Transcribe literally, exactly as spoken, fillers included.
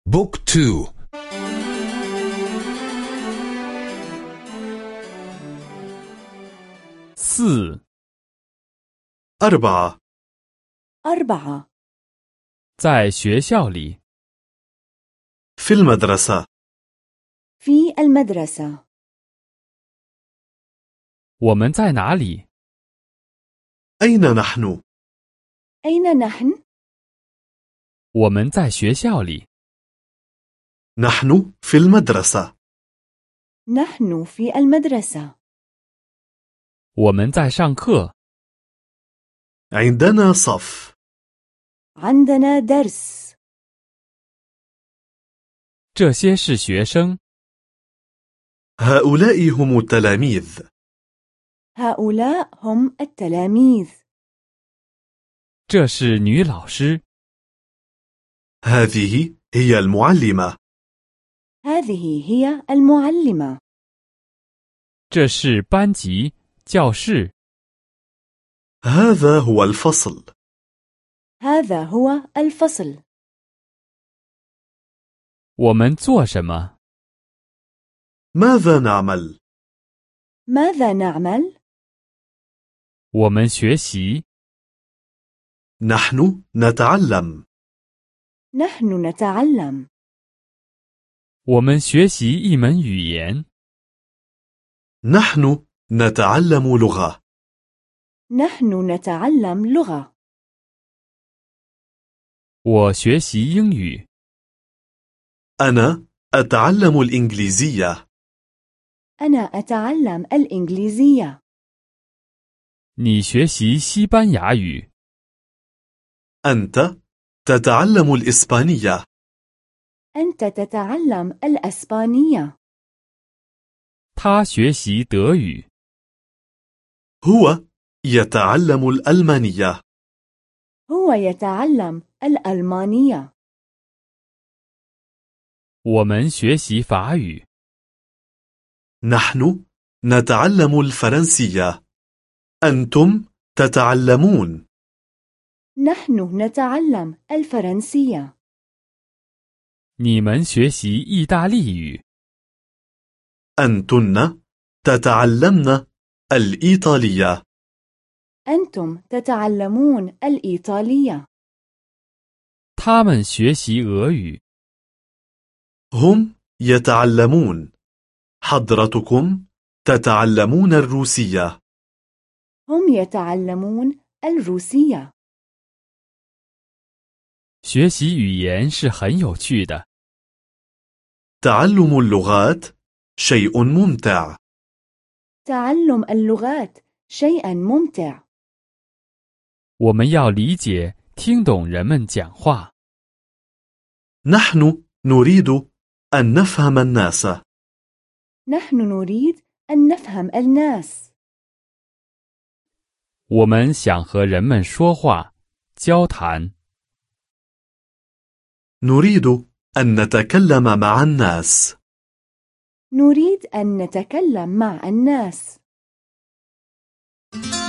بوك تو. سي أربعة أربعة 在学校里 في المدرسة. في المدرسة. 我们在哪里 أين نحن؟ أين نحن؟ 我们在学校里 نحن في المدرسة. نحن في المدرسة. 我们在上课 عندنا صف. عندنا درس. 这些是学生 هؤلاء هم التلاميذ. هؤلاء هم التلاميذ. 这是女老师 هذه هي المعلمة. هذه هي المعلمة. 这是班级教室 هذا هو الفصل. هذا هو الفصل. 我们做什么 ماذا نعمل؟ ماذا نعمل؟ 我们学习 نحن نتعلم. نحن نتعلم. 我们学习一门语言 نحن نتعلم لغة. نحن نتعلم لغة. 我学习英语 أنا أتعلم الإنجليزية. أنا أتعلم الإنجليزية. 你学习西班牙语 أنت تتعلم الإسبانية. أنت تتعلم الأسبانية. 他学习德语 هو يتعلم الألمانية. هو يتعلم الألمانية. 我们学习法语 نحن نتعلم الفرنسية. أنتم تتعلمون. نحن نتعلم الفرنسية. 你们学习意大利语 أنتن تتعلمن الإيطالية. أنتم تتعلمون الإيطالية. 他们学习俄语 هم يتعلمون. حضرتكم تتعلمون الروسية. هم يتعلمون الروسية. 学习语言是很有趣的 تعلم اللغات شيء ممتع. تعلم اللغات شيء ممتع. 我们要理解听懂人们讲话 نحن نريد أن نفهم الناس. نحن نريد أن نفهم الناس. 我们想和人们说话交谈 نريد أن نتكلم مع الناس. نريد أن نتكلم مع الناس.